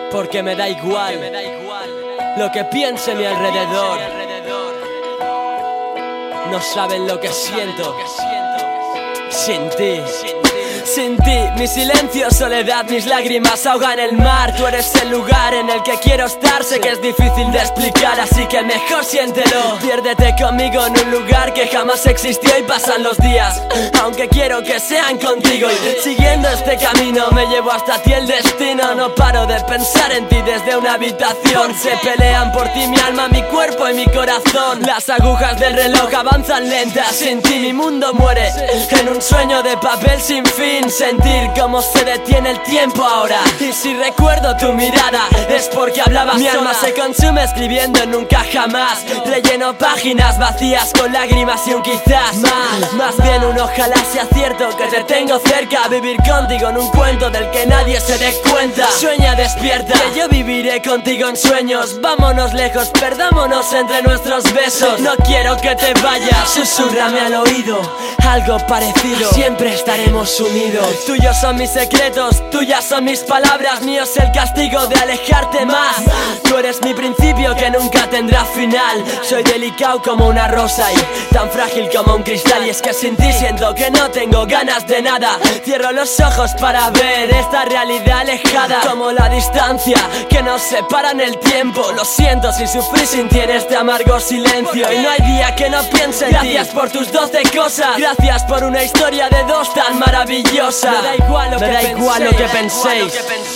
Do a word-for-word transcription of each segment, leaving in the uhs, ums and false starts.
Porque me da igual lo que piense mi alrededor. No saben lo que siento sin ti. Sin ti, mi silencio, soledad, mis lágrimas ahogan el mar. Tú eres el lugar en el que quiero estar. Sé que es difícil de explicar, así que mejor siéntelo. Piérdete conmigo en un lugar que jamás existió y pasan los días, aunque quiero que sean contigo. Y siguiendo este camino me llevo hasta ti el destino. No paro de pensar en ti desde una habitación. Se pelean por ti mi alma, mi cuerpo y mi corazón. Las agujas del reloj avanzan lentas. Sin ti mi mundo muere en un sueño de papel sin fin. Sentir cómo se detiene el tiempo ahora. Y si recuerdo tu mirada es porque hablabas. Mi alma se consume escribiendo en nunca jamás. Relleno páginas vacías con lágrimas y un quizás más. Más bien un ojalá sea cierto que te tengo cerca. Vivir contigo en un cuento del que nadie se dé cuenta. Sueña despierta, que yo viviré contigo en sueños. Vámonos lejos, perdámonos entre nuestros besos. No quiero que te vayas, susúrrame al oído algo parecido. Siempre estaremos unidos. Tuyos son mis secretos, tuyas son mis palabras. Mío es el castigo de alejarte más. Tú eres mi principio que nunca tendrá final. Soy delicado como una rosa y tan frágil como un cristal. Y es que sin ti siento que no tengo ganas de nada. Cierro los ojos para ver esta realidad alejada, como la distancia que nos separa en el tiempo. Lo siento si sufrí sin ti en este amargo silencio. Y no hay día que no piense en ti. Gracias por tus doce cosas. Gracias por una historia de dos tan maravillosa. Me da igual lo, que, da igual lo que penséis.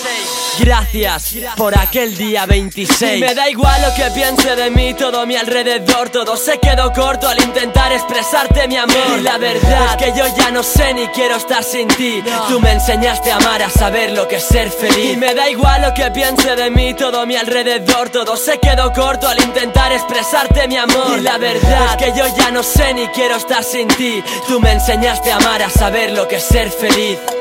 Gracias por aquel día veintiséis. Me da igual lo que piense de mí, todo mi alrededor. Todo se quedó corto al intentar expresarte mi amor. Y la verdad es que yo ya no sé ni quiero estar sin ti. Tú me enseñaste a amar, a saber lo que es ser feliz. Y me da igual lo que piense de mí, todo mi alrededor. Todo se quedó corto al intentar expresarte mi amor. Y la verdad es que yo ya no sé ni quiero estar sin ti. Tú me enseñaste a amar, a saber lo que es ser feliz.